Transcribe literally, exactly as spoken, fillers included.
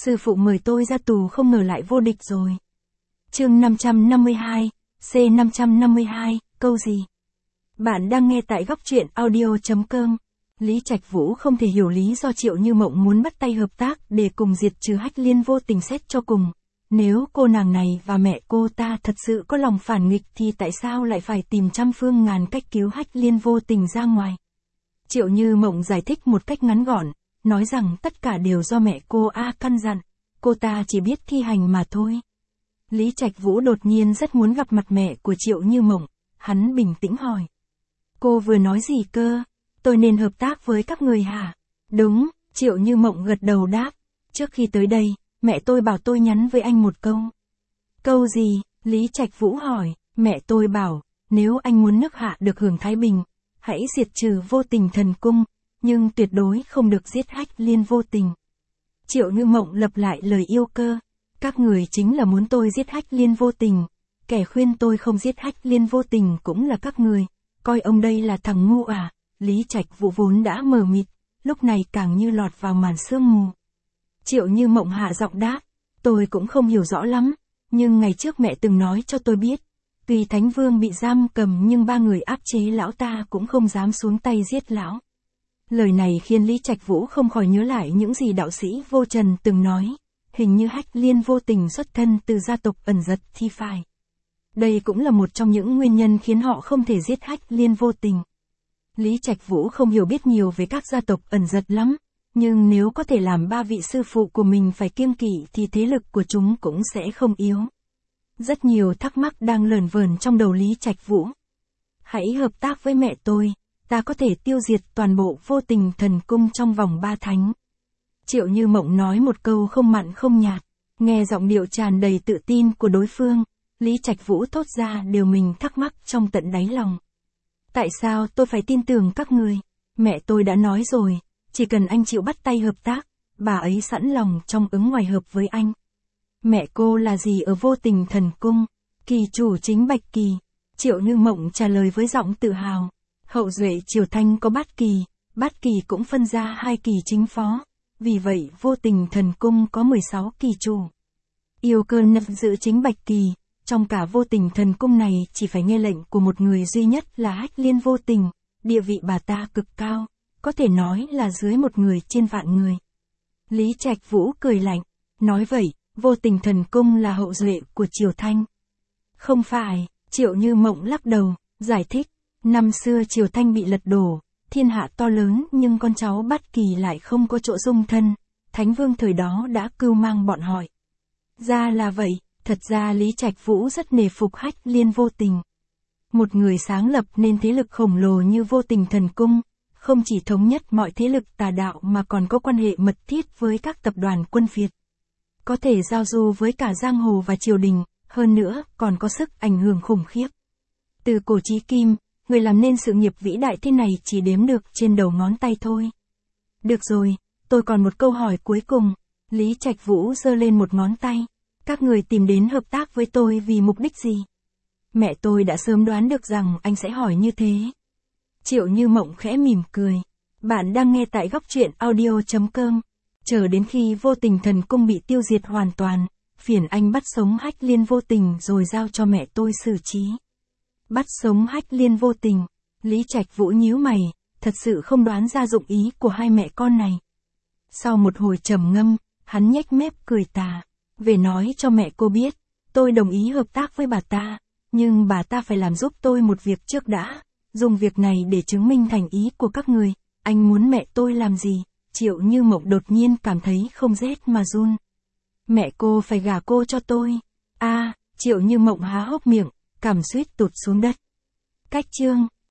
Sư phụ mời tôi ra tù không ngờ lại vô địch rồi. Chương năm trăm năm mươi hai, C năm trăm năm mươi hai, câu gì? Bạn đang nghe tại góc truyện audio.com. Lý Trạch Vũ không thể hiểu lý do Triệu Như Mộng muốn bắt tay hợp tác để cùng diệt trừ Hách Liên vô tình xét cho cùng. Nếu cô nàng này và mẹ cô ta thật sự có lòng phản nghịch thì tại sao lại phải tìm trăm phương ngàn cách cứu Hách Liên vô tình ra ngoài? Triệu Như Mộng giải thích một cách ngắn gọn, nói rằng tất cả đều do mẹ cô A căn dặn, cô ta chỉ biết thi hành mà thôi. Lý Trạch Vũ đột nhiên rất muốn gặp mặt mẹ của Triệu Như Mộng, hắn bình tĩnh hỏi. Cô vừa nói gì cơ? Tôi nên hợp tác với các người hả? Đúng, Triệu Như Mộng gật đầu đáp. Trước khi tới đây, mẹ tôi bảo tôi nhắn với anh một câu. Câu gì? Lý Trạch Vũ hỏi. Mẹ tôi bảo, nếu anh muốn nước Hạ được hưởng thái bình, hãy diệt trừ vô tình thần cung, nhưng tuyệt đối không được giết Hách Liên vô tình. Triệu Như Mộng lặp lại lời yêu cơ. Các người chính là muốn tôi giết Hách Liên vô tình. Kẻ khuyên tôi không giết Hách Liên vô tình cũng là các người. Coi ông đây là thằng ngu à? Lý Trạch Vũ vốn đã mờ mịt, lúc này càng như lọt vào màn sương mù. Triệu Như Mộng hạ giọng đáp, tôi cũng không hiểu rõ lắm, nhưng ngày trước mẹ từng nói cho tôi biết, tuy Thánh Vương bị giam cầm nhưng ba người áp chế lão ta cũng không dám xuống tay giết lão. Lời này khiến Lý Trạch Vũ không khỏi nhớ lại những gì đạo sĩ Vô Trần từng nói, hình như Hách Liên vô tình xuất thân từ gia tộc ẩn giật thì phải. Đây cũng là một trong những nguyên nhân khiến họ không thể giết Hách Liên vô tình. Lý Trạch Vũ không hiểu biết nhiều về các gia tộc ẩn giật lắm, nhưng nếu có thể làm ba vị sư phụ của mình phải kiêng kỵ thì thế lực của chúng cũng sẽ không yếu. Rất nhiều thắc mắc đang lởn vởn trong đầu Lý Trạch Vũ. Hãy hợp tác với mẹ tôi, ta có thể tiêu diệt toàn bộ vô tình thần cung trong vòng ba thánh. Triệu Như Mộng nói một câu không mặn không nhạt, nghe giọng điệu tràn đầy tự tin của đối phương, Lý Trạch Vũ thốt ra điều mình thắc mắc trong tận đáy lòng. Tại sao tôi phải tin tưởng các người? Mẹ tôi đã nói rồi, chỉ cần anh chịu bắt tay hợp tác, bà ấy sẵn lòng trong ứng ngoài hợp với anh. Mẹ cô là gì ở vô tình thần cung? Kỳ chủ chính Bạch Kỳ. Triệu Như Mộng trả lời với giọng tự hào. Hậu duệ Triều Thanh có bát kỳ, bát kỳ cũng phân ra hai kỳ chính phó. Vì vậy vô tình thần cung có mười sáu kỳ chủ. Yêu cơ nập giữ chính Bạch Kỳ. Trong cả vô tình thần cung này chỉ phải nghe lệnh của một người duy nhất là Hách Liên vô tình, địa vị bà ta cực cao, có thể nói là dưới một người trên vạn người. Lý Trạch Vũ cười lạnh, nói vậy, vô tình thần cung là hậu duệ của Triều Thanh. Không phải, Triệu Như Mộng lắc đầu, giải thích, năm xưa Triều Thanh bị lật đổ, thiên hạ to lớn nhưng con cháu Bát Kỳ lại không có chỗ dung thân, Thánh Vương thời đó đã cưu mang bọn họ. Ra là vậy. Thật ra Lý Trạch Vũ rất nể phục Hách Liên vô tình. Một người sáng lập nên thế lực khổng lồ như vô tình thần cung, không chỉ thống nhất mọi thế lực tà đạo mà còn có quan hệ mật thiết với các tập đoàn quân Việt. Có thể giao du với cả giang hồ và triều đình, hơn nữa còn có sức ảnh hưởng khủng khiếp. Từ cổ chí kim, người làm nên sự nghiệp vĩ đại thế này chỉ đếm được trên đầu ngón tay thôi. Được rồi, tôi còn một câu hỏi cuối cùng. Lý Trạch Vũ giơ lên một ngón tay. Các người tìm đến hợp tác với tôi vì mục đích gì? Mẹ tôi đã sớm đoán được rằng anh sẽ hỏi như thế. Triệu Như Mộng khẽ mỉm cười. Bạn đang nghe tại góc truyện audio.com. Chờ đến khi vô tình thần cung bị tiêu diệt hoàn toàn, phiền anh bắt sống Hách Liên vô tình rồi giao cho mẹ tôi xử trí. Bắt sống Hách Liên vô tình. Lý Trạch Vũ nhíu mày, thật sự không đoán ra dụng ý của hai mẹ con này. Sau một hồi trầm ngâm, hắn nhếch mép cười tà. Về nói cho mẹ cô biết, tôi đồng ý hợp tác với bà ta, nhưng bà ta phải làm giúp tôi một việc trước đã, dùng việc này để chứng minh thành ý của các người. Anh muốn mẹ tôi làm gì? Triệu Như Mộng đột nhiên cảm thấy không rét mà run. Mẹ cô phải gả cô cho tôi. A, à, Triệu Như Mộng há hốc miệng, cảm suýt tụt xuống đất. Cách chương